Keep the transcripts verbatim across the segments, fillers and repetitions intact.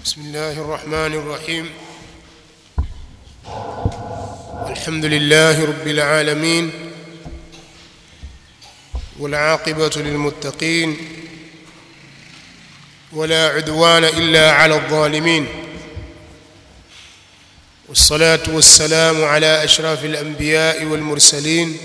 بسم الله الرحمن الرحيم. الحمد لله رب العالمين، والعاقبة للمتقين، ولا عدوان إلا على الظالمين، والصلاة والسلام على أشرف الأنبياء والمرسلين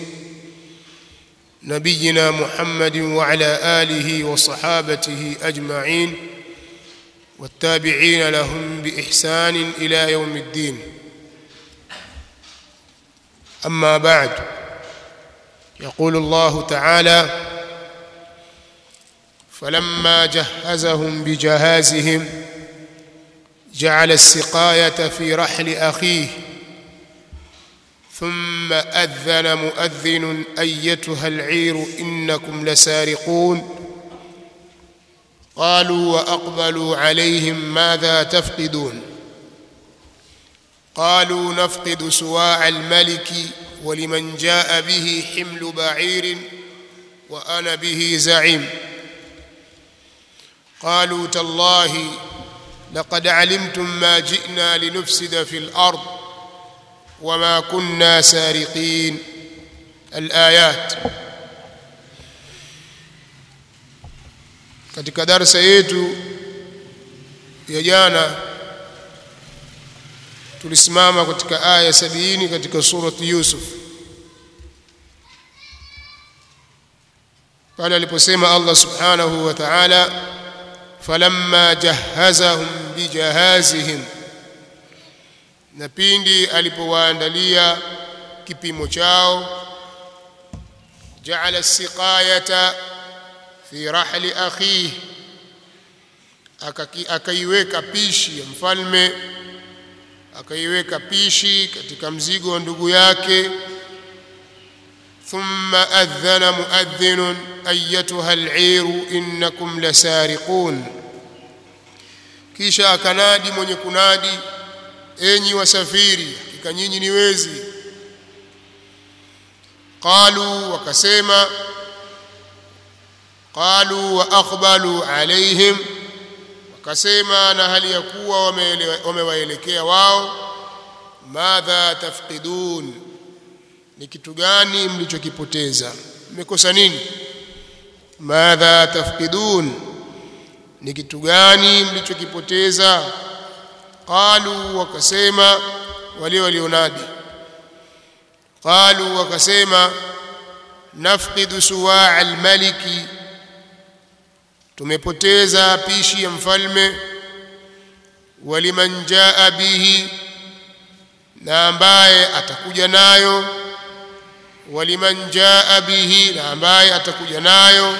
نبينا محمد وعلى آله وصحابته أجمعين، والتابعين لهم بإحسان إلى يوم الدين. أما بعد، يقول الله تعالى: فلما جهزهم بجهازهم جعل السقاية في رحل أخيه ثم أذن مؤذن أيتها العير إنكم لسارقون قالوا وأقبلوا عليهم ماذا تفقدون قالوا نفقد سواع الملك ولمن جاء به حمل بعير وأنا به زعيم قالوا تالله لقد علمتم ما جئنا لنفسد في الأرض وما كنا سارقين. الآيات. Katika darasa yetu ya jana tulisimama katika aya sabini katika surati Yusuf, pale aliposema Allah subhanahu wa ta'ala: falamma jahazahum bijahazihim, na pindi alipowaandalia kipimo chao, ja'ala as-siqayata fi rahli akhihi, akaiweka pishi ya mfalme, akaiweka pishi katika mzigo wa ndugu yake. Thumma adhana muadhdhinun ayyatuha al-'iru innakum lasariqun, kisha akanadi mwenye kunadi, enyi wasafiri, hakika nyinyi ni wezi. Qalu, wakasema, qalu wa aqbalu alaihim, wakasema na hali ya kuwa wamewaelekea wao, madha tafqidun, ni kitu gani mlichokipoteza, mmekosa nini? Madha tafqidun, ni kitu gani mlichokipoteza? Qalu, wakasema wale walionadi, qalu wakasema, nafqidu suwa' al-maliki, tumepoteza pishi ya mfalme, waliman jaa bihi, na ambaye atakuja nayo, waliman jaa bihi, na ambaye atakuja nayo,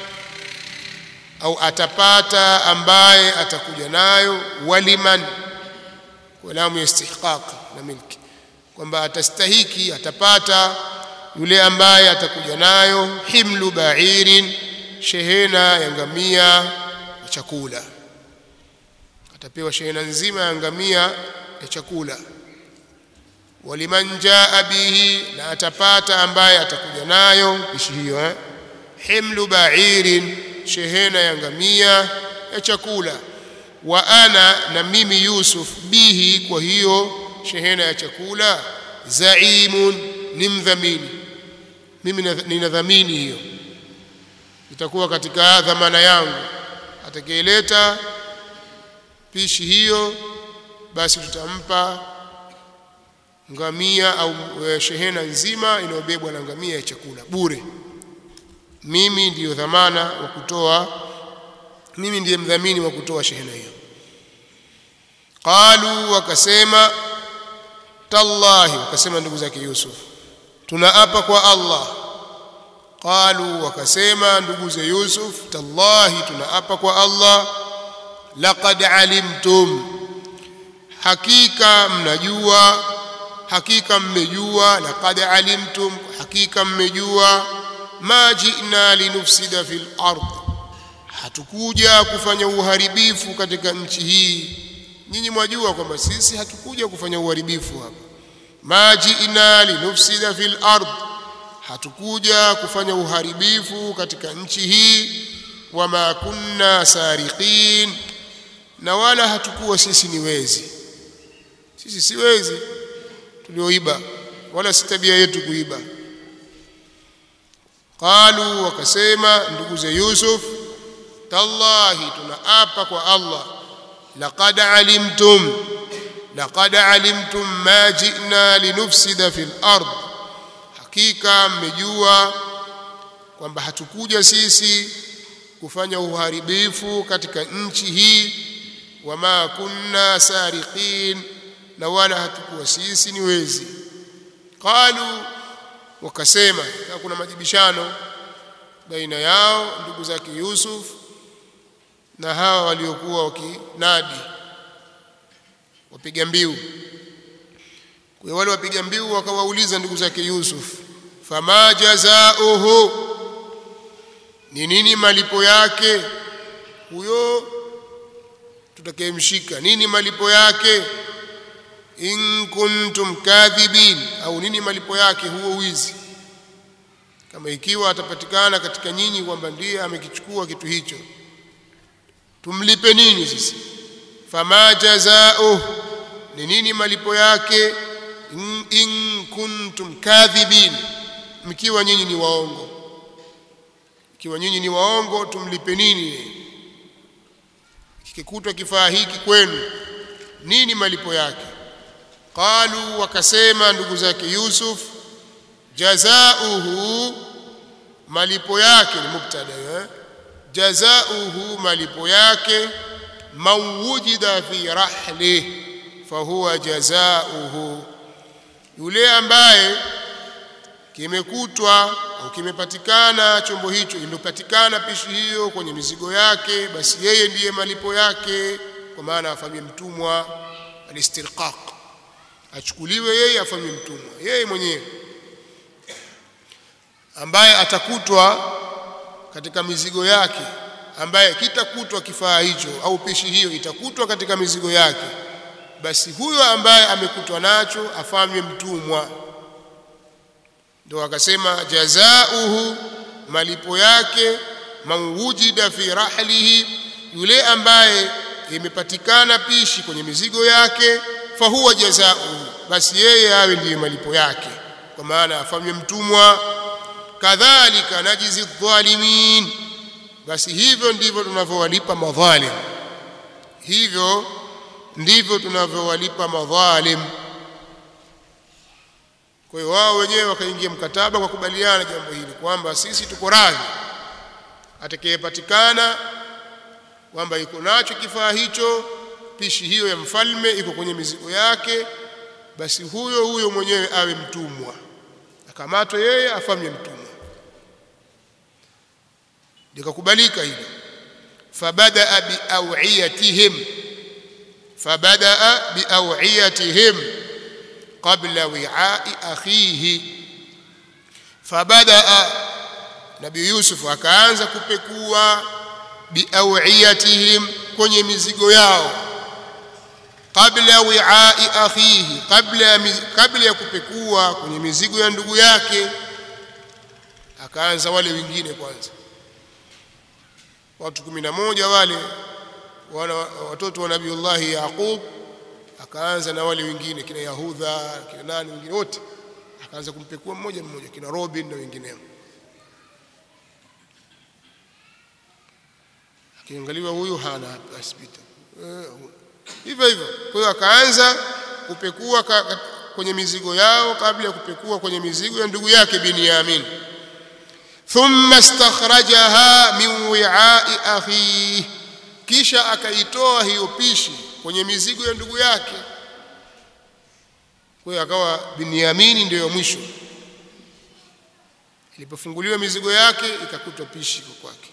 au atapata ambaye atakuja nayo. Waliman kwa lamu ya istihqaq na milki, kwamba atastahiki, atapata yule ambaye atakuja nayo. Himlu ba'irin, shehena ya ngamia ya chakula, atapewa shehena nzima ya ngamia ya chakula. Waliman jaa bihi, na atapata ambaye atakuja nayo pishi hiyo eh? Himlu ba'irin, shehena ya ngamia ya chakula. Wa ana, na mimi Yusuf, bihi, kwa hiyo shehena ya chakula, zaimun, ni mdhamini, mimi ninadhamini hiyo, itakuwa katika dhamana yangu. Atakayeleta pishi hiyo, basi tutampa ngamia au shehena nzima inayobebwa na ngamia ya chakula bure. Mimi ndiyo dhamana wa kutoa, mimi ndiye mdhamini wa kutoa shehena hiyo. Qalu, wakasema, tallahi, wakasema ndugu zake Yusuf, tunaapa kwa Allah. Qalu, wakasema ndugu za Yusuf, tallahi, tunaapa kwa Allah, laqad alimtum, hakika mnajua, hakika mmejua, laqad alimtum, hakika mmejua, ma ji'na linufsida fil ard, hatukuja kufanya uharibifu katika nchi hii. Nyinyi mwajua kwamba sisi hatukuja kufanya uharibifu hapa. Ma ji'na linufsida fil ard, hatukuja kufanya uharibifu katika nchi hii. Wama kunna sariqin, na wala hatukuwa sisi ni wezi. Sisi si wezi tulioiba, wala si tabia yetu kuiba. Qalu, wakasema ndugu za Yusuf, tallahi, tunaapa kwa Allah, laqad alimtum laqad alimtum ma ji'na linufsida fil ard, hakika mmejua kwamba hatukuja sisi kufanya uharibifu katika nchi hii. Wama kunna sariqin, na wala hatukuwa sisi ni wezi. Qalu, wakasema, na kuna majibishano baina yao ndugu zake Yusuf na hawa waliokuwa wakinadi wapiga mbiu. Kwa wale wapiga mbiu wakawauliza ndugu zake Yusuf, fama jazaohu, ni nini malipo yake huyo tutakayemshika, nini malipo yake? In kuntum kadhibin, au nini malipo yake huo wizi, kama ikiwa atapatikana katika nyinyi kwamba ndiye amekichukua kitu hicho, tumlipe nini sisi? Fama jazaohu, ni nini malipo yake? In, in kuntum kadhibin, mkiwa nyinyi ni waongo. Ikiwa nyinyi ni waongo, tumlipe nini? Kikikutwa kifaa hiki kwenu, nini malipo yake? Qalu, wakasema ndugu zake Yusuf, jazaohu, malipo yake ni mubtada, eh? Jazaohu, malipo yake, man wujida fi rahli fahuwa jazaohu, yule ambaye kimekutwa au kimepatikana chombo hicho, imepatikana pishi hiyo kwenye mizigo yake, basi yeye ndiye malipo yake. Kwa maana afanywe mtumwa, alistirqaq, achukuliwe yeye afanywe mtumwa, yeye mwenyewe ambaye atakutwa katika mizigo yake, ambaye kitakutwa kifaa hicho au pishi hiyo itakutwa katika mizigo yake, basi huyo ambaye amekutwa nacho afanywe mtumwa. Ndio akasema jazaohu, malipo yake, man wujida fi rahlihi, yule ambaye imepatikana pishi kwenye mizigo yake, fahuwa jazaohu, basi yeye awe ndiye malipo yake, kwa maana afanywe mtumwa. Kadhalika najizi dhalimin, basi hivyo ndivyo tunavyowalipa madhalim, hivyo ndivyo tunavyowalipa madhalim. Kwa hiyo wao wenyewe wakaingia mkataba kwa kubaliana jambo hili kwamba sisi tuko radhi, atakayepatikana kwamba iko nacho kifaa hicho, pishi hiyo ya mfalme iko kwenye mizigo yake, basi huyo huyo mwenyewe awe mtumwa, akamatwe yeye afanywe mtumwa. Likakubalika hilo. Fabadaa biawiyatihim, fabadaa biawiyatihim qabla wi'a'i akhihi, fabadaa, Nabii Yusuf akaanza kupekua biawiyatihim, kwenye mizigo yao, qabla wi'a'i akhihi, kabla kabla ya kupekua kwenye mizigo ya ndugu yake, akaanza wale wengine kwanza, watu kumi na moja wale wana watoto wa Nabiiullah Yaqub, akaanza na wale wengine kina Yahudha, kina nani wengine wote, akaanza kumpekua mmoja mmoja, kina Robin na wengineo. Akiangaliwa huyu hana asipita hivyo hivyo. Kwa hiyo akaanza kupekua kwenye mizigo yao kabla ya kupekua kwenye mizigo ya ndugu yake Binyamin. Thumma istakhrajaha min wi'a'i akhihi, kisha akaitoa hiyo pishi kwenye mizigo ya ndugu yake. Kwa hiyo akawa Binyamin ndio mwisho, ilipofunguliwa mizigo yake ikakutwa pishi kwa kwake.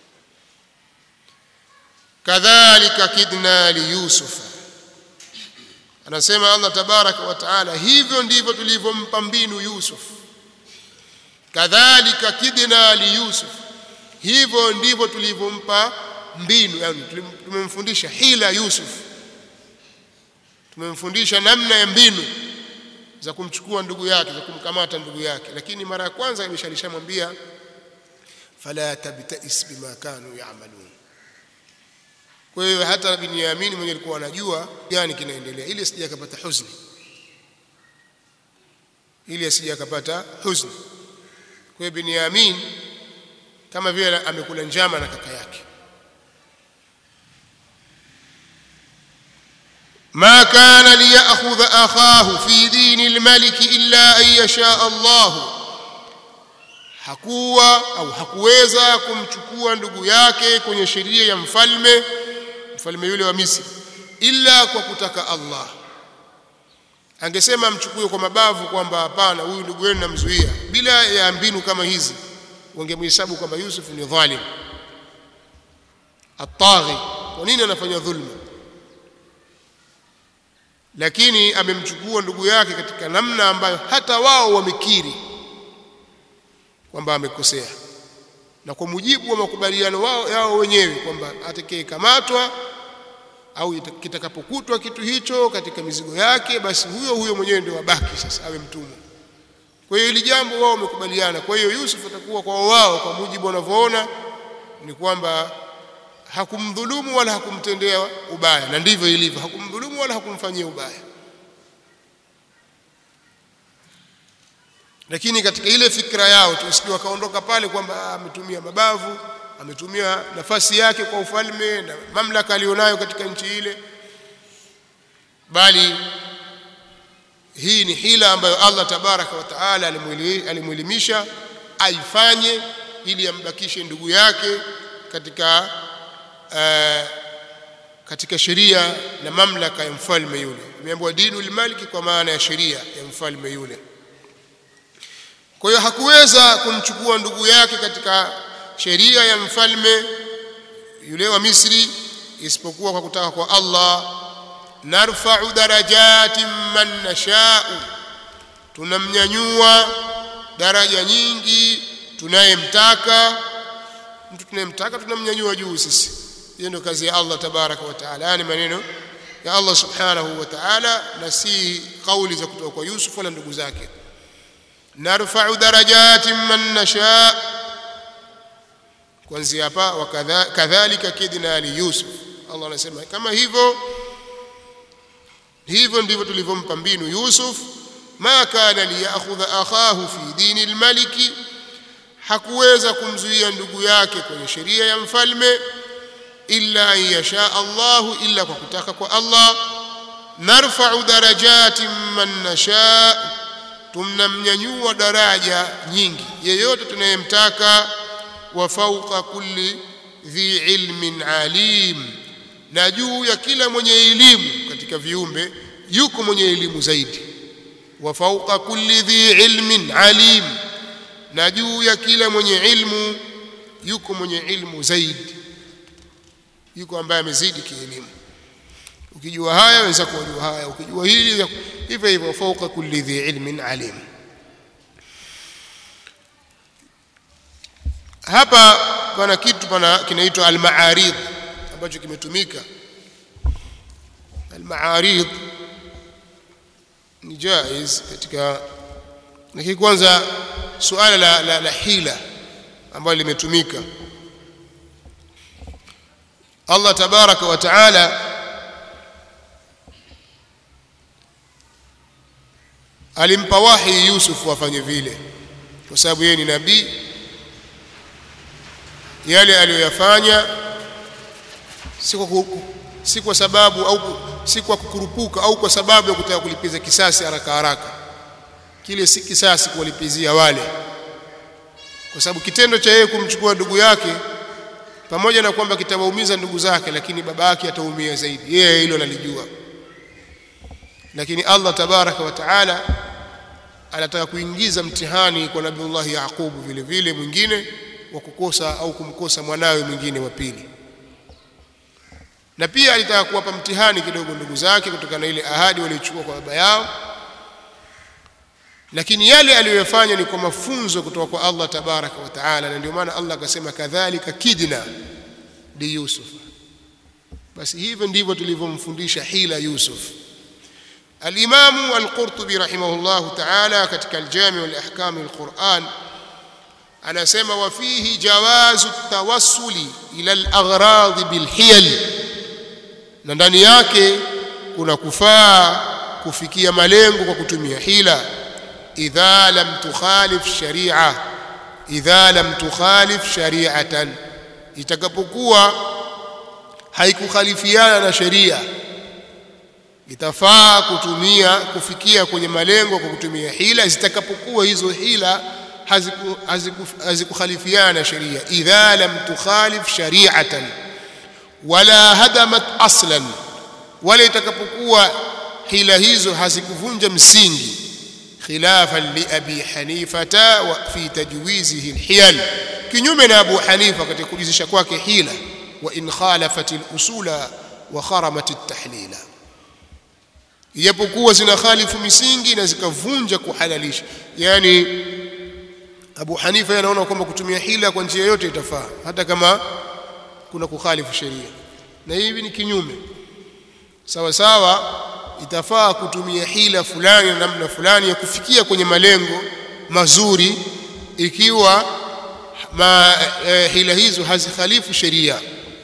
Kadhalika kidna li Yusuf, anasema Allah tabaraka wa taala, hivyo ndivyo tulivyompa mbinu Yusuf. Kadhalika kidna li Yusuf, hivyo ndivyo tulivyompa mbinu, yani tumemfundisha hila Yusuf, tumemfundisha namna ya mbinu za kumchukua ndugu yake, za kumkamata ndugu yake. Lakini mara ya kwanza imeshalishamwambia fala tabtais bima kanu ya'malun, Kwa hiyo hata Binyamin mwenye alikuwa anajua gani kinaendelea, ili asije akapata huzuni, ili asije akapata huzuni. Kwa hiyo Binyamin kama vile amekula njama na kaka yake. ما كان ليأخذ أخاه في دين الملك إلا أن يشاء الله, hakuwa au hakuweza kumchukua ndugu yake kwenye sheria ya mfalme mfalme yule wa Misri illa kwa kutaka Allah. Angesema amchukue kwa mabavu kwamba hapana, huyu ndugu yenu namzuia, bila ya mbinu kama hizi wangemhesabu kwamba Yusuf ni dhalim, ataghi. Kwa nini anafanya dhulma? Lakini amemchukua ndugu yake katika namna ambayo hata wao wamekiri kwamba amekosea, na kwa mujibu wa makubaliano wao yao wenyewe kwamba atakayekamatwa au kitakapokutwa kitu hicho katika mizigo yake, basi huyo huyo mwenyewe ndio wabaki sasa awe mtumwa. Kwa hiyo hili jambo wao wamekubaliana. Kwa hiyo Yusuf atakuwa kwa wao, kwa mujibu wanavyoona, ni kwamba hakumdhulumu wala hakumtendea ubaya, na ndivyo ilivyo, hakumdhulumu wala hakumfanyia ubaya. Lakini katika ile fikra yao tusikie wakaondoka pale kwamba ametumia mabavu, ametumia nafasi yake kwa ufalme na mamlaka alionayo katika nchi ile, bali hii ni hila ambayo Allah tabaraka wa taala alimuelimisha aifanye ili ambakishe ndugu yake katika uh, katika sheria na mamlaka ya mfalme yule. Imeambiwa dinul maliki kwa maana ya sheria ya mfalme yule. Kwa hiyo hakuweza kumchukua ndugu yake katika sheria ya mfalme yule wa Misri isipokuwa kwa kutaka kwa Allah. Narfa'u darajatin man nasha'u, tunamnyanyua daraja nyingi tunayemtaka. Mtu tunayemtaka tunamnyanyua juu sisi. Hiyo ndio kazi ya Allah tabaraka wa taala, yani maneno ya Allah subhanahu wa ta'ala, na si kauli za kutoka kwa Yusuf wala ndugu zake. Narfa'u darajatin man nasha, kuanzia hapa wakadhalika kidna li Yusuf. Allah anasema kama hivyo hivyo ndivyo tulivyompa mbinu Yusuf. Ma kana liyakhudha akhahu fi dini almaliki, hakuweza kumzuia ndugu yake kwenye sheria ya mfalme illa an yasha Allahu, illa kwa kutaka kwa Allah. Narfa'u darajatin man nasha, tumnamnyanyua daraja nyingi yeyote tunayemtaka. Wa fawqa kulli dhi ilmin alim, na juu ya kila mwenye elimu katika viumbe yuko mwenye elimu zaidi. Wa fawqa kulli dhi ilmin alim, na juu ya kila mwenye ilmu yuko mwenye ilmu zaidi, yuko ambaye amezidi kielimu. Ukijua haya wenzako wajua haya, ukijua hili hivyo hivyo. Fawqa kulli dhi ilmin alim. Hapa pana kitu pana kinaitwa al-ma'arid ambacho kimetumika. Al-ma'arid ni jaiz katika, lakini kwanza suala la, la, la hila ambalo limetumika. Allah tabaraka wa taala alimpa wahi Yusuf afanye vile kwa sababu yeye ni nabii. Yale aliyoyafanya si kwa si kwa sababu au si kwa kukurupuka au kwa sababu ya kutaka kulipiza kisasi haraka haraka. Kile si kisasi kuwalipizia wale, kwa sababu kitendo cha yeye kumchukua ndugu yake, pamoja na kwamba kitawaumiza ndugu zake, lakini baba yake ataumia zaidi, yeye hilo analijua. Lakini Allah tabaraka wa taala anataka kuingiza mtihani kwa Nabiiullah Yaqub vile vile mwingine wa kukosa au kumkosa mwanawe mwingine wa pili, na pia alitaka kuwapa mtihani kidogo ndugu zake kutokana na ile ahadi waliochukua kwa baba yao. Lakini yale aliyofanya ni kwa mafunzo kutoka kwa Allah tabaraka wa taala, na ndio maana Allah akasema kadhalika kidna li Yusuf. Basi hivyo ndivyo tulivyomfundisha hila Yusuf. Al-Imam Al-Qurtubi rahimahullah ta'ala katika al-Jami' wal-Ahkam al-Quran anasema wa fihi jawazu at-tawassuli ila al-aghrad bil-hiyal, na ndani yake kuna kufaa kufikia malengo kwa kutumia hila. idha lam tukhalif sharia idha lam tukhalif shari'atan, itakapokuwa haikukhalifiana na sheria, itafaa kutumia kufikia kwenye malengo kwa kutumia hila, zitakapokuwa hizo hila hazikukhalifiana na sheria. idha lam tukhalif shari'atan wala hadamat aslan, wala itakapokuwa hila hizo hazikuvunja msingi. khilafan li abi hanifata wa fi tajwizihi alhiyal, kinyume na Abu Hanifa katika kujizisha kwake hila. wa in khalafat alusula wa kharamat at-tahlila, ijapokuwa zina khalifu misingi na zikavunja kuhalalisha. Yani Abu Hanifa anaona kwamba kutumia hila kwa njia yote itafaa hata kama kuna kukhalifu sheria, na hivi ni kinyume. Sawa sawa, itafaa kutumia hila fulani na namna fulani ya kufikia kwenye malengo mazuri ikiwa ma, eh, hila hizo hazikhalifu sheria.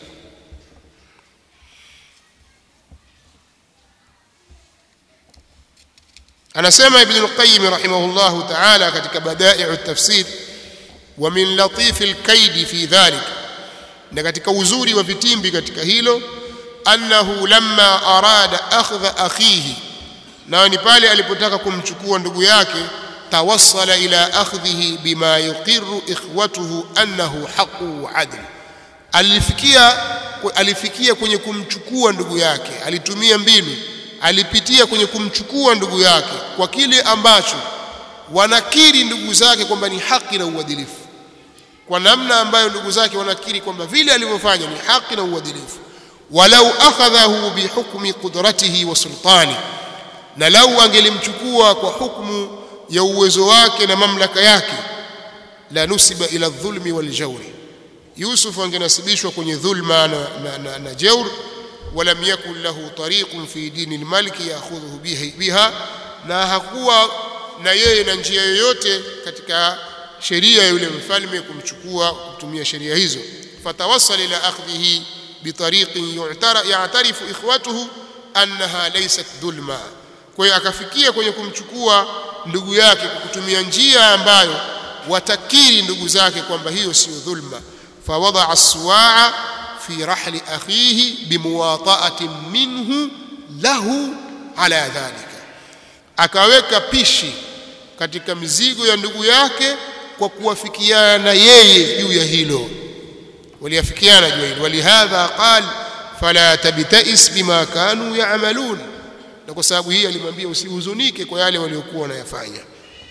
Anasema Ibn al-Qayyim rahimahullahu ta'ala katika Bada'i'u at-Tafsir, wa min latif al-kayd fi dhalik, na katika uzuri wa vitimbi katika hilo, annahu lamma arada akhdha akhihi, na ni pale alipotaka kumchukua ndugu yake, tawassala ila akhdhihi bima yuqirru ikhwatuhu annahu haqqu wa adl, alifikia alifikia kwenye kumchukua ndugu yake, alitumia mbinu, alipitia kwenye kumchukua ndugu yake kwa kile ambacho wanakiri ndugu zake kwamba ni haki na uadilifu, kwa namna ambayo ndugu zake wanakiri kwamba vile alivyofanya ni haki na uadilifu. walau akhadhahu bihukmi qudratihi wa sultani, na lau angelimchukua kwa hukumu ya uwezo wake na mamlaka yake, la nusiba ila dhulmi wal jawri, Yusuf angenasibishwa kwenye dhulma na, na, na, na jawr. walam yakun lahu tariqun fi dini al-maliki ya'khudhuhu biha, na hakuwa na yeye na njia yoyote katika sheria ya yule mfalme kumchukua kutumia sheria hizo. fatawassala ila akhdhihi bitariqin ya'tarifu ikhwatuhu annaha laysat dhulma, kwa hiyo akafikia kwenye kumchukua ndugu yake kwa kutumia njia ambayo watakiri ndugu zake kwamba hiyo sio dhulma. fawada'a as-suwa'a fi rahli akhihi bimuwata'atin minhu lahu ala dhalika, akaweka pishi katika mizigo ya ndugu yake kwa kuwafikiana na yeye juu ya hilo, waliafikiana juu ya hilo. walihadha qal fala tabtais bima kanu ya'malun, na kwa sababu hii alimwambia usihuzunike kwa yale waliokuwa wanayafanya.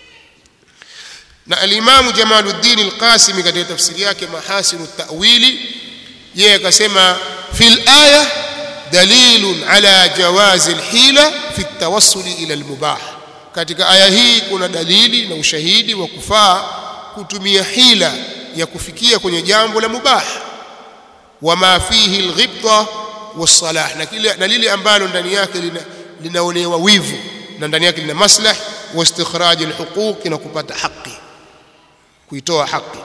na al-Imam Jamaluddin al-Qasimi katika tafsiri yake Mahasin at-Ta'wili, yeye akasema fil aya dalilun ala jawazi al-hila fi at-tawassul ila al-mubah, katika aya hii kuna dalili na ushahidi wa kufaa kutumia hila ya kufikia kwenye jambo la mubah. wama fihi al-ghibta was-salah, na kile dalili ambalo ndani yake lina linaonewa wivu na ndani yake lina maslah wa istikhraj al-huquq, na kupata haki, kuitoa haki.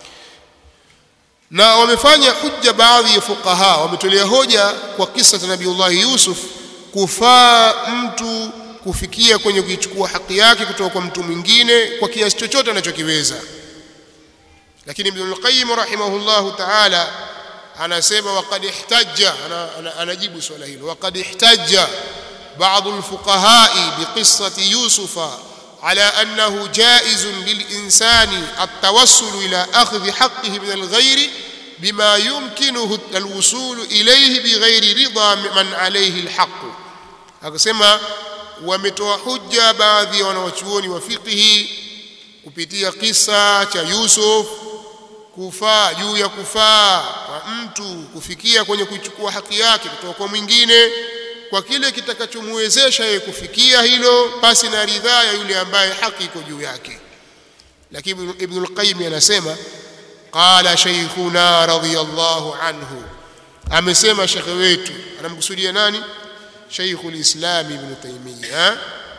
Na wamefanya hujja baadhi ya fuqaha, wametolea hoja kwa kisa cha Nabiiullah Yusuf kufaa mtu kufikia kwenye kuichukua haki yake kutoka kwa mtu mwingine kwa kiasi chochote anachokiweza. Lakini Ibn al-Qayyim rahimahullahu ta'ala anasema waqad ihtajja, anajibu swala hilo, waqad ihtajja بعض الفقهاء بقصة يوسف على أنه جائز للإنسان التوسل إلى أخذ حقه من الغير بما يمكنه الوصول إليه بغير رضا من عليه الحق. akasema wametoa hujja baadhi ya wanawachuoni wa fiqh kupitia kisa cha Yusuf kufaa juu ya kufaa kwa mtu kufikia kwenye kuchukua haki yake kutoka kwa mwingine kwa kile kitakachomwezesha yeye kufikia hilo pasi na ridhaa ya yule ambaye haki iko juu yake. Lakini Ibn al-Qayyim anasema qala shaykhuna radiyallahu anhu, amesema shekhe wetu, anamkusudia nani? Shaykhul Islam Ibn Taymiyyah.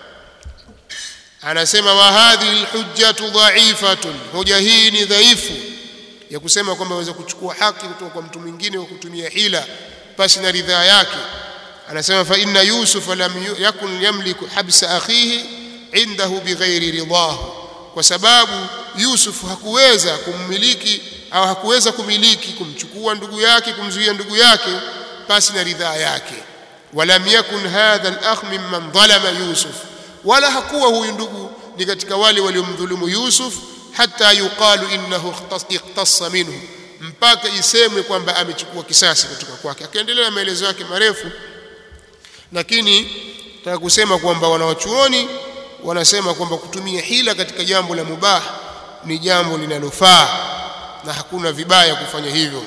Anasema wa hadhihi al-hujjatu dha'ifatun, hoja hii ni dhaifu ya kusema kwamba waweza kuchukua haki kutoka kwa mtu mwingine kwa kutumia hila pasi na ridhaa yake. anasema fa inna yusuf lam yakun yamliku habsa akhihi indahu bighairi ridahu, kwa sababu Yusuf hakuweza kummiliki au hakuweza kumiliki kumchukua ndugu yake kumzuia ndugu yake pasi na ridhaa yake. Walam yakun hadha al-akh mimman dhalama Yusuf, wala hakuwa huyu ndugu ni katika wale waliomdhulumu Yusuf, hata yuqalu innahu iqtassa minhu, mpaka isemwe kwamba amechukua kisasi kutoka kwake. Akaendelea maelezo yake marefu, lakini nataka kusema kwamba wanawachuoni wanasema kwamba kutumia hila katika jambo la mubah ni jambo linalofaa na hakuna vibaya kufanya hivyo.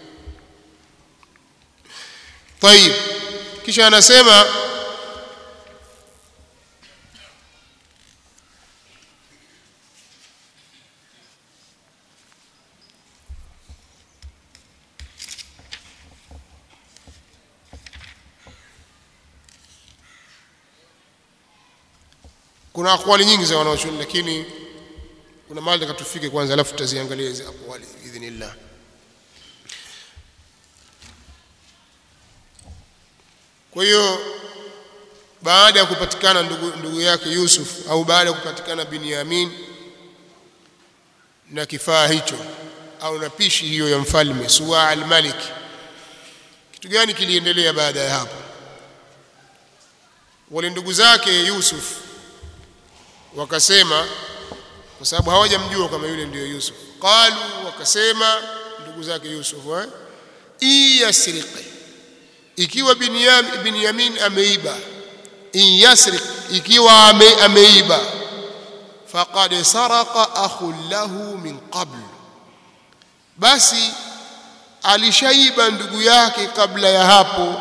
Tayib, kisha anasema kuna akwali nyingi za wanaochuoni, lakini kuna mahali tukatufike kwanza alafu tutaziangalia hizo akwali idhnillah. Kwa hiyo baada ya kupatikana ndugu, ndugu yake Yusuf au baada ya kupatikana Binyamin na kifaa hicho au na pishi hiyo ya mfalme Suwa al-Malik, kitu gani kiliendelea baada ya hapo? Wale ndugu zake Yusuf wakasema, kwa sababu hawajamjua kama yule ndiyo Yusuf, qalu, wakasema ndugu zake Yusuf, eh iyasriqi, ikiwa Binyamin Binyamin ameiba, in yasriq, ikiwa ame, ameiba, faqad saraqa akhun lahu min qabl, basi alishaiba ndugu yake kabla ya hapo.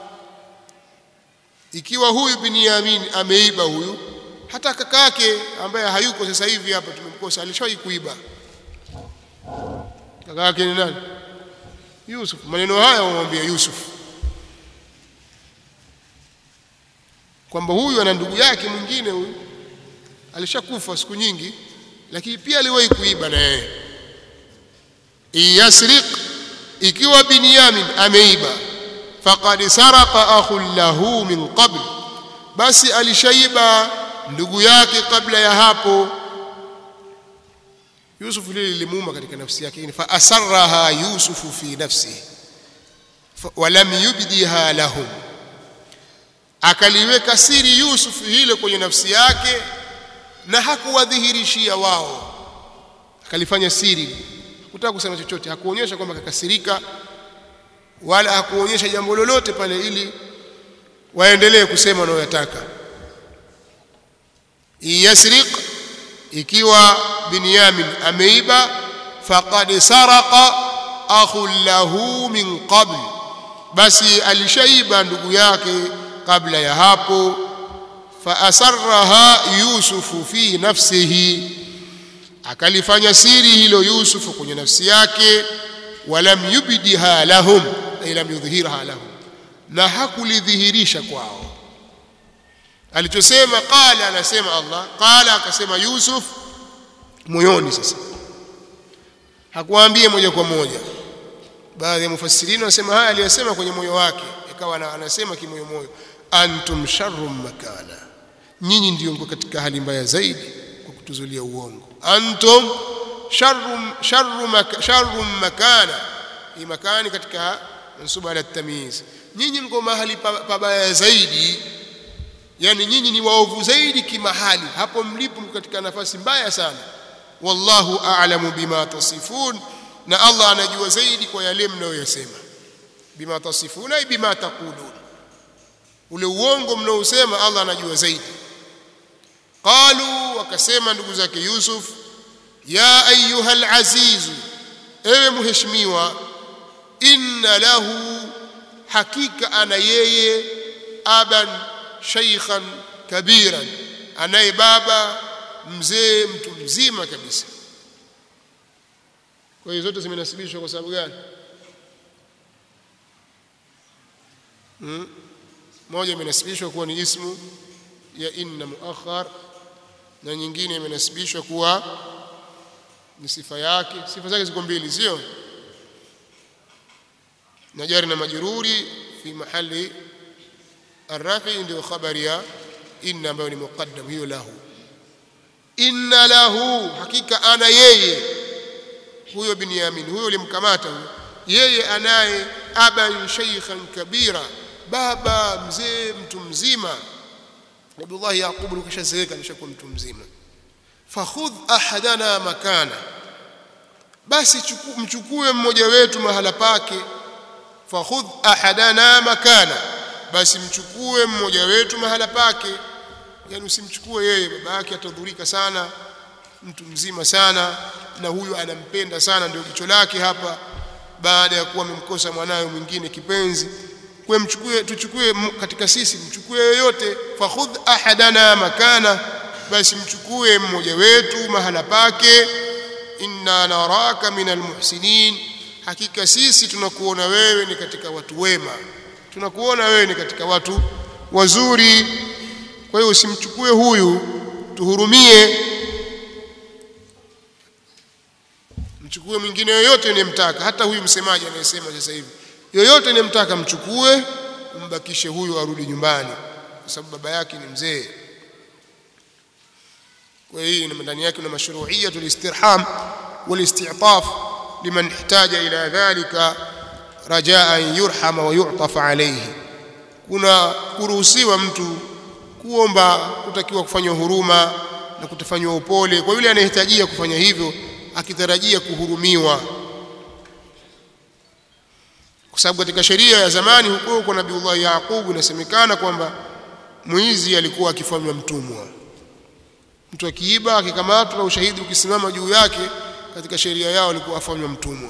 Ikiwa huyu Binyamin ameiba, huyu hata kakake ambaye hayuko sasa hivi hapa tumemkosa, alishawahi kuiba. Kakake ni nani? Yusuf. Maneno haya wamwambia Yusuf kwamba huyu ana ndugu yake mwingine, huyu alishakufa siku nyingi, lakini pia aliwahi kuiba na yeye. Iyasriq, ikiwa Binyamin ameiba, faqad saraqa akhun lahu min qabl, basi alishaiba ndugu yake kabla ya hapo. Yusuf lile limuuma katika nafsi yake, fa asarraha Yusuf fi nafsihi wa lam yubdiha lahum, akaliweka siri Yusuf hilo kwenye nafsi yake na hakuwadhihirishia wao, akalifanya siri, hakutaka kusema chochote, hakuonyesha kwamba kakasirika wala hakuonyesha jambo lolote pale ili waendelee kusema wanayotaka. Yasriq, ikiwa Binyamin ameiba, faqad saraqa akhun lahu min qabl, basi alishaiba ndugu yake kabla ya hapo. Fa asarraha Yusufu fi nafsihi, akalifanya siri hilo Yusufu kwenye nafsi yake. Walam yubdiha lahum, ay lam yudhhirha lahum, na hakulidhihirisha kwao. Alichosema qala, anasema Allah qala, akasema Yusuf moyoni. Sasa hakuambia moja kwa moja. Baadhi ya mufassirini wanasema haya aliyosema kwenye moyo wake, ikawa anasema kimoyo moyo, antum sharrum makana, nyinyi ndio mko katika hali mbaya zaidi kwa kutuzulia uongo. Antum sharrum sharrum sharrum makana, hii makani katika mansuba ala tamyiz, nyinyi mko mahali pabaya zaidi, yani nyinyi ni waovu zaidi kimahali, hapo mlipo katika nafasi mbaya sana. Wallahu a'lamu bima tasifun, na Allah anajua zaidi kwa yale mnayoyasema. Bima tasifuna, bima taqulun, ule uongo mnaosema Allah anajua zaidi. Qalu, wakasema ndugu zake Yusuf, ya ayyuhal aziz, ewe mheshimiwa, inna lahu, hakika ana yeye, aban shaykhan kabiran, anaye baba mzee, mtu mzima kabisa. Kwa hiyo zote zimenasibishwa kwa sababu gani? Hmm? Moja imenasibishwa kuwa ni ismu ya inna muakhar, na nyingine imenasibishwa kuwa ni sifa yake. Sifa zake ziko mbili, sio? Na jari na majruri fi mahali Arrafi ndio khabari ya inna ambayo ni muqaddam, hiyo lahu. Inna lahu, hakika ana yeye huyo Binyamin, huyo ulimkamata huyo, yeye anaye aban shaykhan kabira, baba mzee mtu mzima. Abdullah Yaqub alikishazeeka, alishakuwa mtu mzima. Fakhudh ahadana makana, basi mchukue mmoja wetu mahala pake. Fakhudh ahadana makana, basi mchukue mmoja wetu mahala pake. Yani usimchukue yeye, baba yake atadhurika sana, mtu mzima sana, na huyu anampenda sana, ndio jicho lake hapa, baada ya kuwa amemkosa mwanawe mwingine kipenzi. Kwa mchukue, tuchukue katika sisi, mchukue yoyote. Fakhudh ahadana makana, basi mchukue mmoja wetu mahala pake. Inna naraka minal muhsinin, hakika sisi tunakuona wewe ni katika watu wema, tunakuona wewe ni katika watu wazuri. Kwa hiyo usimchukue huyu, tuhurumie, mchukue mwingine yoyote unemtaka. Hata huyu msemaji anayesema sasa hivi, yoyote unemtaka mchukue, umbakishe huyu arudi nyumbani, kwa sababu baba yake ni mzee. Kwa hiyo ndani yake kuna mashru'iyatul istirham wal isti'taf liman ihtaja ila dhalika rajaa an yurhama wa yu'taf alayhi. Kuna kuruhusiwa mtu kuomba, kutakiwa kufanywa huruma na kutafanywa upole kwa yule anayehitajia kufanya hivyo, akitarajia kuhurumiwa. Kwa sababu katika sheria ya zamani huko kwa Nabiiullah Yaqub inasemekana kwamba mwizi alikuwa akifanywa mtumwa. Mtu akiiba akikamatwa na ushahidi ukisimama juu yake, katika sheria yao alikuwa afanywa mtumwa.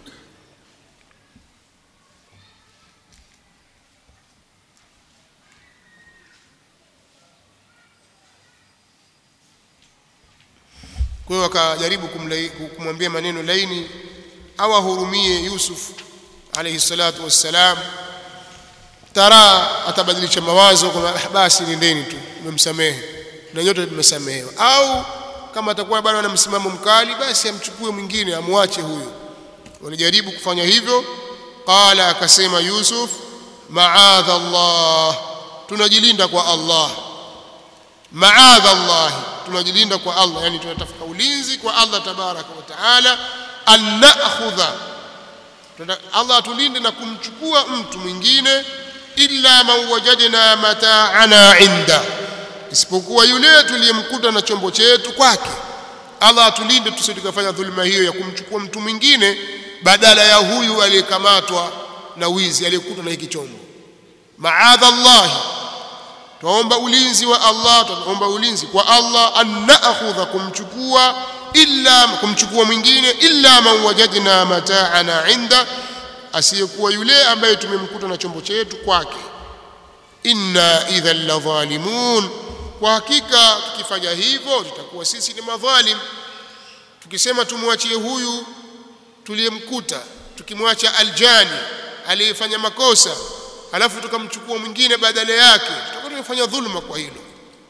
Kwa hiyo akajaribu kumwambia maneno laini au ahurumie Yusuf alayhi salatu wassalam. Tara atabadilisha mawazo kwa basi nendeni tu, mmemsamehe na nyote mmesamehewa. Au kama atakuwa bado ana msimamo mkali, basi amchukue mwingine, amwache huyo. Walijaribu kufanya hivyo. Qala, akasema Yusuf, ma'adha Allah, tunajilinda kwa Allah. Ma'adha Allah, tunajilinda kwa Allah, yani tunatafuta ulinzi kwa Allah tabaraka wa taala. An na'khudha, Allah atulinde na kumchukua mtu mwingine, illa man wajadna mata'ana inda, isipokuwa yule tuliyemkuta na chombo chetu kwake. Allah atulinde tusije tukafanya dhulma hiyo ya kumchukua mtu mwingine badala ya huyu aliyekamatwa na wizi aliyekutwa na hiki chombo. Ma'adha Allah, tuomba ulinzi wa Allah, tuomba ulinzi kwa Allah. An na'khudha, kumchukua, illa kumchukua mwingine, illa man wajadna mata'ana inda, asiyekuwa yule ambaye tumemkuta na chombo chetu kwake. Inna idhan la zalimun, kwa hakika tukifanya hivyo tutakuwa sisi ni madhalim. Tukisema tumwachie huyu tuliyemkuta, tukimwacha aljani aliyefanya makosa, alafu tukamchukua mwingine badala yake, tutakuwa tumefanya dhulma kwa hilo.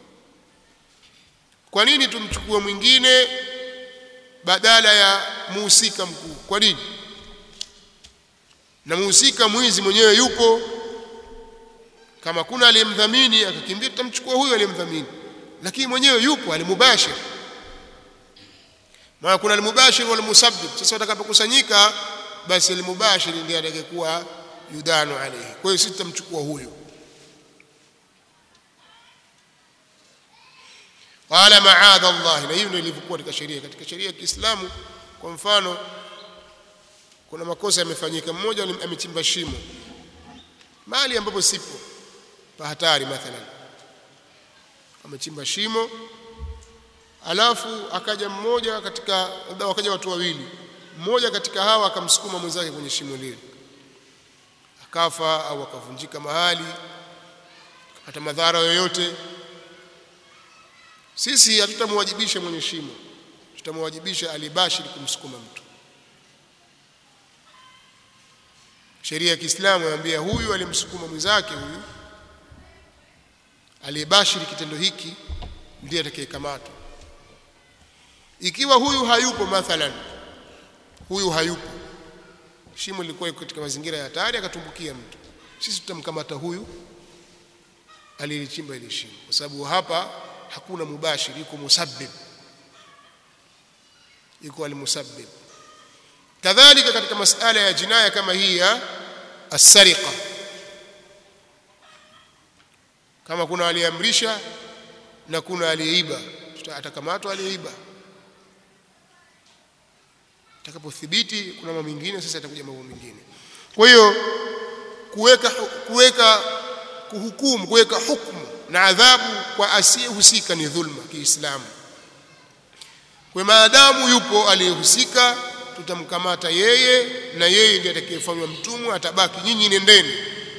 Kwa nini tumchukue mwingine badala ya muhusika mkuu? Kwa nini? Na muhusika mwizi mwenyewe yupo. Kama kuna aliyemdhamini akakimbia, tutamchukua huyo aliyemdhamini, lakini mwenyewe yupo alimubashir. Maana kuna almubashir wal musabbib. Sasa watakapokusanyika, basi almubashir ndiye atakayekuwa yudanu alayhi. Kwa hiyo sisi tutamchukua huyo. Qala ma'adha Allah, na hiyo ndio ilivyokuwa katika sheria. Katika sheria ya Kiislamu, kwa mfano, kuna makosa yamefanyika, mmoja amechimba shimo mahali ambapo sipo pa hatari, mathalan amechimba shimo, alafu akaja mmoja katika, labda wakaja watu wawili, mmoja katika hawa akamsukuma mwenzake kwenye shimo lile, akafa au akavunjika mahali, hata madhara yoyote. Sisi hatutamwajibisha mwenye shimo, tutamwajibisha alibashiri kumsukuma mtu. Sheria ya Kiislamu inaambia huyu alimsukuma mwenzake, huyu alibashiri kitendo hiki ndiye atakayekamatwa. Ikiwa huyu hayupo, mathalan huyu hayupo, shimo lilikuwa katika mazingira ya hatari, akatumbukia mtu, sisi tutamkamata huyu alilichimba ile shimo, kwa sababu hapa hakuna mubashir, yuko musabbib, yuko almusabbib. Kadhalika katika masala ya jinaya kama hii ya as-sariqa, kama kuna aliamrisha na kuna aliyeiba, atakamatwa aliyeiba. Atakapothibiti kuna mambo mengine, sasa atakuja mambo mengine. Kwa hiyo kuweka kuweka kuhukumu, kuweka hukumu na adhabu kwa asiyehusika ni dhulma Kiislamu. Kwa maadamu yupo aliyehusika, tutamkamata yeye, na yeye ndiye atakayefanywa mtumwa, atabaki nyinyi nendeni.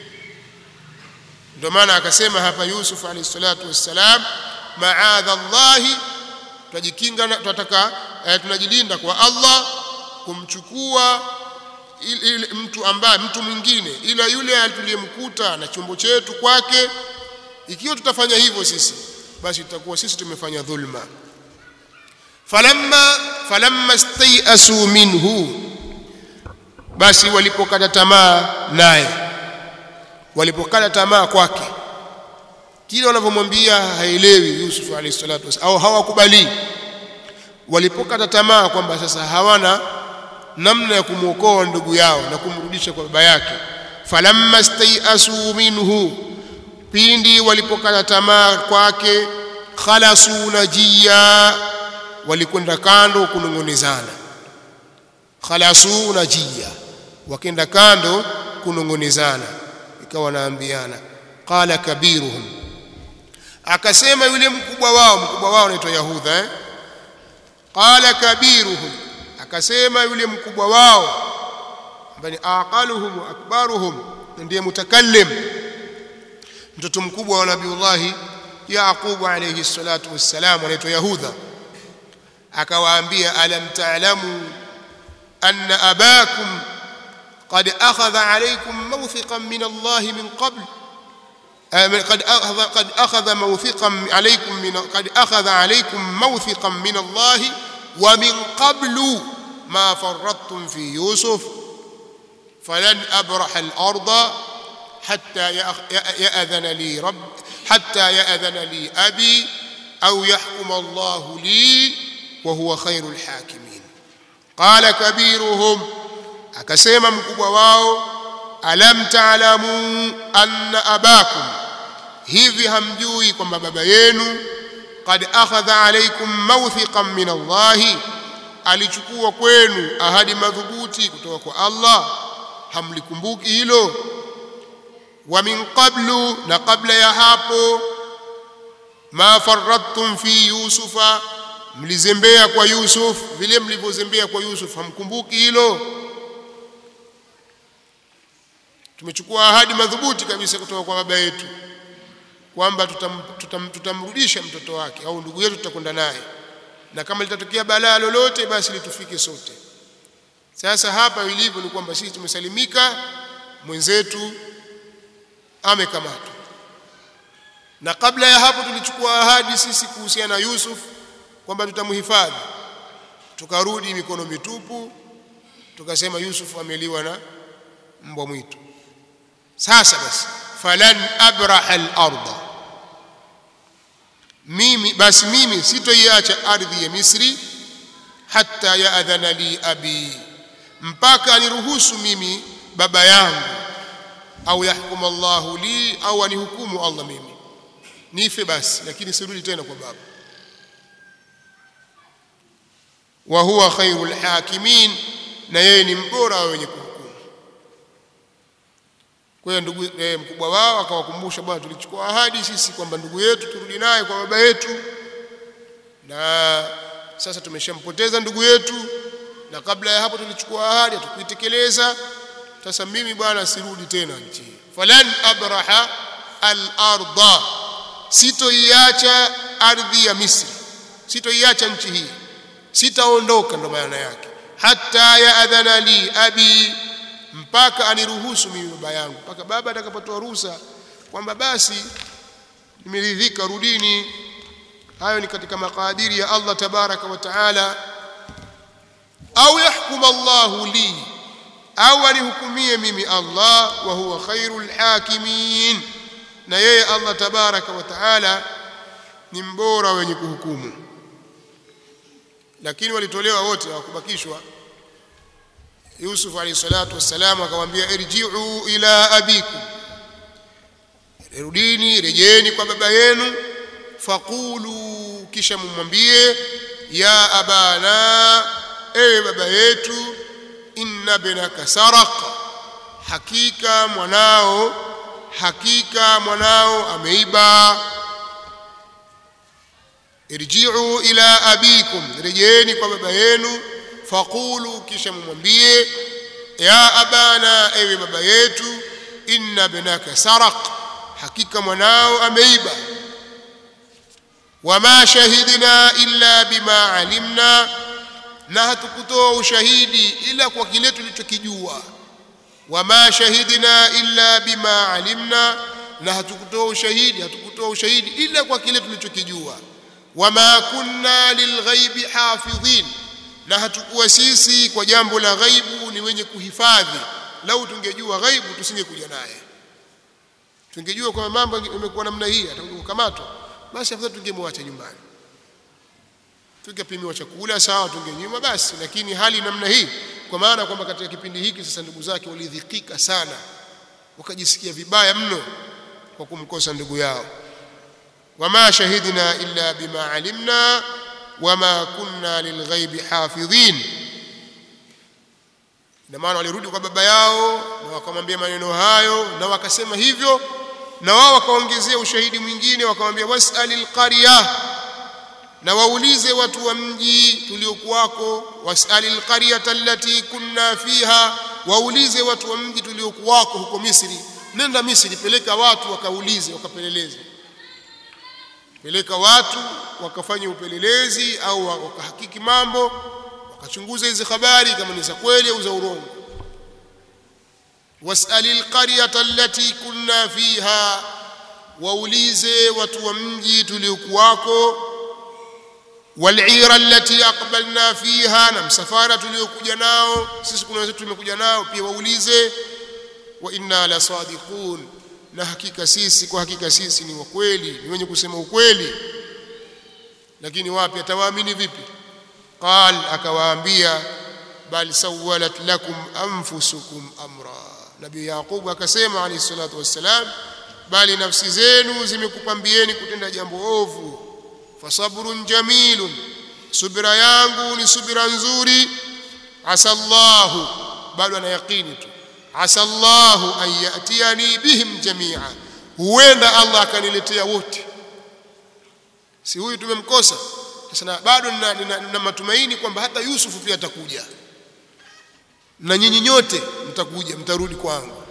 Ndio maana akasema hapa Yusuf alayhi salatu wassalam, ma'adha Allahi, tujikinga, tunataka eh, tunajilinda kwa Allah kumchukua ile mtu ambaye mtu mwingine ila yule tuliyemkuta na chombo chetu kwake. Ikiwa tutafanya hivyo sisi, basi tutakuwa sisi tumefanya dhulma. falamma falamma stayasu minhu, basi walipokata tamaa naye, walipokata tamaa kwake, kile wanavyomwambia haelewi Yusuf alayhi salatu wasallam, au hawakubali. Walipokata tamaa kwamba sasa hawana namna ya kumuokoa ndugu yao na kumrudisha kwa baba yake, falamma stayasu minhu, pindi walipokata tamaa kwake, khalasu najia, walikwenda kando kunongonezana. Khalasu najia, wakenda kando kunongonezana, ikawa naambiana. Qala kabiruhum, akasema yule mkubwa wao, mkubwa wao anaitwa Yahudha eh? Qala kabiruhum, akasema yule mkubwa wao bali aqaluhum wa akbaruhum, ndiye mutakallim, mtoto mkubwa wa Nabiiullah Yaqub alayhi salatu wassalam, anaitwa Yahudha. Akawaambia, alam ta'lamu anna abakum qad akhadha alaykum mawthiqan min Allah min qabl, قد أخذ قد أخذ موثقا عليكم من قد أخذ عليكم موثقا من الله ومن قبل ما فرطتم في يوسف فلن أبرح الأرض حتى يأذن لي رب حتى يأذن لي أبي أو يحكم الله لي وهو خير الحاكمين. قال كبيرهم, akasema mkubwa wao, alam ta'lamu anna abakum, hivi hamjui kwamba baba yenu, qad akhadha alaykum mawthiqan min Allah, alichukua kwenu ahadi madhubuti kutoka kwa Allah, hamlikumbuki hilo? Wa min qablu, na kabla ya hapo, ma farrattum fi yusufa, mlizembea kwa Yusuf, vile mlivyozembea kwa Yusuf, hamkumbuki hilo? Tumechukua ahadi madhubuti kabisa kutoka kwa baba yetu kwamba tutam, tutam, tutamrudisha mtoto wake au ndugu yetu, tutakwenda naye, na kama litatokea balaa lolote basi litufike sote. Sasa hapa ilivyo ni kwamba sisi tumesalimika, mwenzetu amekamatwa. Na kabla ya hapo tulichukua ahadi sisi kuhusiana na Yusuf kwamba tutamhifadhi, tukarudi mikono mitupu, tukasema Yusuf ameliwa na mbwa mwitu. Sasa basi, falan abraha al-ardha, mimi basi mimi sitoiacha ardhi ya Misri, hatta yaadhana li abi, mpaka aniruhusu mimi baba yangu, au yahkum Allahu li, au anihukumu Allah mimi nife basi, lakini sirudi tena kwa baba. Wa huwa khairul hakimin, na yeye ni mbora wa wenye kuhukumu. Kwa hiyo ndugu eh, mkubwa wao akawakumbusha, bwana, tulichukua ahadi sisi kwamba ndugu yetu turudi naye kwa baba yetu, na sasa tumeshampoteza ndugu yetu, na kabla ya hapo tulichukua ahadi hatukuitekeleza. Sasa mimi bwana sirudi tena nchi. Falan abraha al-ardha, sitoiacha ardhi ya Misri, sitoiacha nchi hii, sitaondoka, ndo maana yake. Hatta yaadhana li abi, mpaka aniruhusu mimi baba yangu, mpaka baba atakapotoa ruhusa kwamba basi nimeridhika, rudini. Hayo ni katika makadiri ya Allah tabaraka wa taala. Au yahkum Allahu li, au anihukumie mimi Allah, wa huwa khairul hakimin, na yeye Allah tabaraka wa taala ni mbora wenye kuhukumu. Lakini walitolewa wote, hawakubakishwa. Yusuf alayhi salatu wassalam akamwambia irji'u ila abikum, rudini, rejeni kwa baba yenu. Faqulu, kisha mumwambie ya abana, ewe baba yetu, inna binaka saraq, hakika mwanao hakika mwanao ameiba. Irji'u ila abikum, rejeni kwa baba yenu. Faqulu, kisha mumwambie ya abana, ewe baba yetu, inna binaka saraq, hakika mwanao ameiba. Wama shahidna illa bima alimna, na hatukutoa ushahidi ila kwa kile tulichokijua. Wama shahidna illa bima alimna, na hatukutoa ushahidi hatukutoa ushahidi ila kwa kile tulichokijua. Wama kunna lilghaibi hafidhin, na hatukuwa sisi kwa jambo la ghaibu ni wenye kuhifadhi. Lau tungejua ghaibu tusingekuja naye. Tungejua kwa mambo yamekuwa namna hii atakukamatwa, basi afadhali tungemwacha nyumbani, tungepimiwa chakula sawa, tungenyima basi. Lakini hali namna hii, kwa maana kwamba katika kipindi hiki sasa ndugu zake walidhikika sana, wakajisikia vibaya mno kwa kumkosa ndugu yao. Wama shahidna illa bima alimna wama kunna lilghaibi hafidhin. Na maana walirudi kwa baba yao na wakamwambia maneno hayo, na wakasema hivyo, na wao wakaongezea ushahidi mwingine, wakamwambia was'alil qarya, na waulize watu wa mji tuliokuwako. Was'alil qaryata allati kunna fiha, waulize watu wa mji tuliokuwako huko Misri. Nenda Misri, peleka watu wakaulize, wakapeleleze. Peleka watu wakafanya upelelezi au wakahakiki mambo, wakachunguza hizo habari kama ni za kweli au za urongo. Was'alil qaryata allati kunna fiha, waulize watu wa mji tuliokuwako. Wal'ira allati aqbalna fiha, na msafara tuliokuja nao sisi, kuna watu tumekuja nao pia waulize. Wa inna la sadiqun, na hakika sisi kwa hakika sisi ni wakweli, ni wenye kusema ukweli. Lakini wapi atawaamini vipi? Qal, akawaambia bal sawalat lakum anfusukum amra. Nabii Yaqub akasema alayhi salatu wassalam, bali nafsi zenu zimekupambieni kutenda jambo ovu. Fasabrun jamilun, subira yangu ni subira nzuri. Asallahu, bado ana yaqini tu, asallahu an yatiani bihim jami'a, huenda Allah akaniletea wote. Si huyu tumemkosa sasa, bado nina, nina, nina matumaini kwamba hata Yusuf pia atakuja, na nyinyi nyote mtakuja, mtarudi kwangu.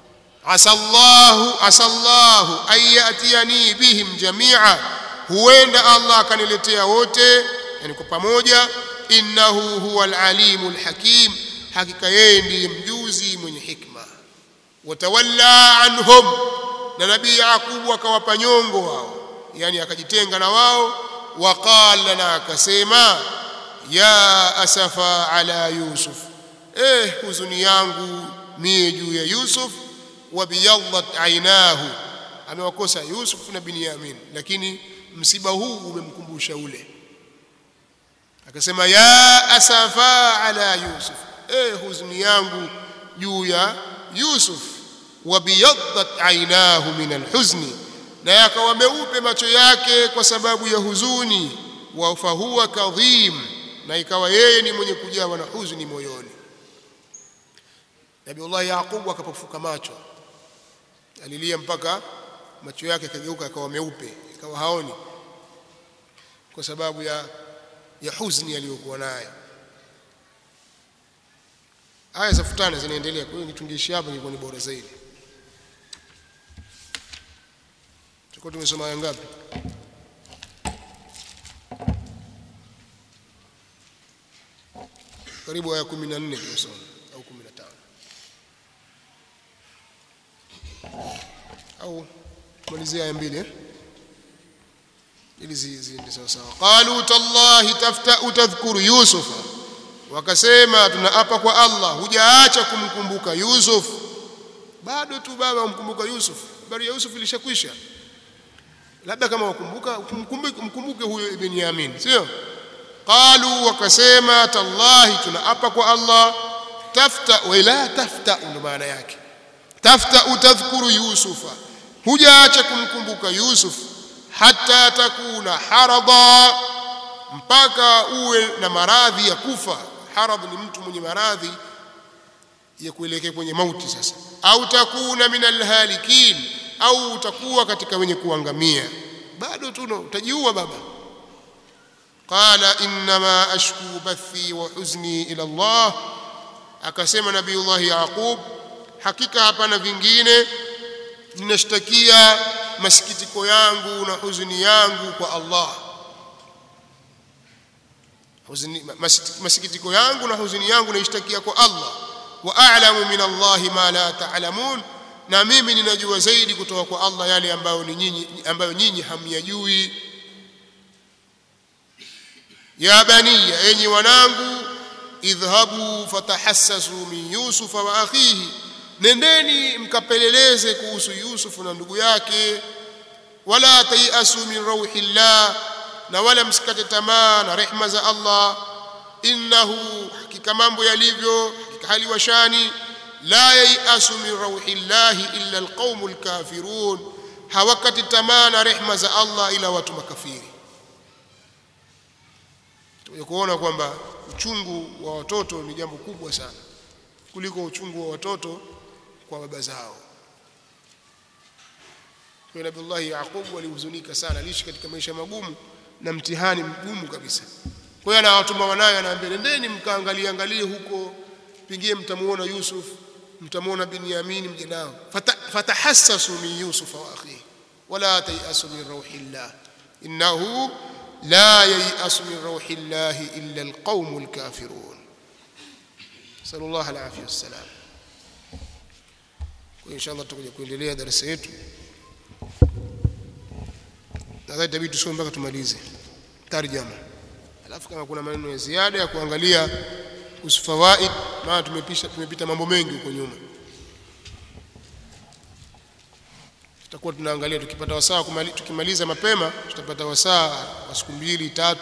Asallahu asallahu an yatiani bihim jami'a, huenda Allah akaniletea wote, yani kwa pamoja. Innahu huwal alimul hakim, hakika yeye ndiye mjuzi mwenye hikma. Watawalla anhum, na Nabii Yakubu akawapa nyongo wao, yani akajitenga na wao. Waqala, na akasema ya asafa ala Yusuf, eh huzuni yangu mie juu ya Yusuf. Wabiyadhat ainahu, amewakosa Yusuf na Binyamin, lakini msiba huu umemkumbusha ule. Akasema ya asafa ala Yusuf, eh huzuni yangu juu ya Yusuf. Wabiyadhat ainahu min alhuzni, na yakawa meupe macho yake kwa sababu ya huzuni. Wa fahuwa kadhim, na ikawa yeye ni mwenye kujawa na huzuni moyoni. Nabiullah Yaqub akapofuka macho, alilia mpaka macho yake yakageuka akawa meupe, ikawa haoni kwa sababu ya ya huzuni aliyokuwa nayo. Aya za futana zinaendelea, kwa hiyo nitungishi hapa ingekuwa ni bora zaidi. Tuko tumesoma aya ngapi? Karibu aya kumi na nne tumesoma au kumi na tano au malizia aya mbili eh ili ziende sawa sawa. Qalu tallahi tafta'u tadhkuru Yusufa, wakasema tunaapa kwa Allah hujaacha kumkumbuka Yusuf. Bado tu baba umkumbuka Yusuf. habari ya Yusuf ilishakwisha. Labda kama wakumbuka mkumbuke, mkumbuke huyo ibn Yamin, sio? Qalu, wakasema tallahi, tunaapa kwa Allah, tafta wala tafta, ndo maana yake tafta utadhkuru Yusufa, hujaacha kumkumbuka Yusuf, hata takuna harada, mpaka uwe na maradhi ya kufa. Harad ni mtu mwenye maradhi ya kuelekea kwenye mauti. Sasa au takuna min alhalikin, au utakuwa katika wenye kuangamia, bado tuno utajiua baba. Qala inma ashku bathi wa huzni ila Allah, akasema Nabiiullah Yaqub, hakika hapana vingine, ninashtakia masikitiko yangu na huzuni yangu kwa Allah. Huzuni, masikitiko yangu na huzuni yangu naishtakia kwa Allah. Wa a'lamu min Allahi ma la ta'lamun, na mimi ninajua zaidi kutoka kwa Allah yale ambayo ni nyinyi ambayo nyinyi hamyajui. Ya baniya, enyi wanangu, idhhabu fatahassasu min Yusufa wa akhihi, nendeni mkapeleleze kuhusu Yusuf na ndugu yake. Wala tayasu min rauhillah, na wala msikate tamaa na rehema za Allah. Innahu, hakika mambo yalivyo, hakika hali washani, la yayasu min rauhillahi illa alqaumul kafirun, hawakati tamaa na rehema za Allah ila watu makafiri. Tunakuona kwamba uchungu wa watoto ni jambo kubwa sana kuliko uchungu wa watoto kwa baba zao. Kwa Nabii Yaqub alihuzunika sana, aliishi katika maisha magumu na mtihani mgumu kabisa. Kwa hiyo anawatuma wanawe, anaambia nendeni mkaangalie angalie huko, pingie mtamuona Yusuf, mtamuona Binyamin mje nao. Fatahassasu min Yusuf wa akhihi wala tayasu min rauhillah innahu la yayasu min rauhillahi illa alqaumul kafirun. Sallallahu alayhi wasallam. Kwa inshallah tutakuja kuendelea darasa yetu, nadhani itabidi tusome mpaka tumalize tarjama, alafu kama kuna maneno ya ziada ya kuangalia kuhusu fawaid, maana tumepisha tumepita mambo mengi huko nyuma, tutakuwa tunaangalia. Tukipata wasaa tukimaliza mapema tutapata wasaa wa siku mbili tatu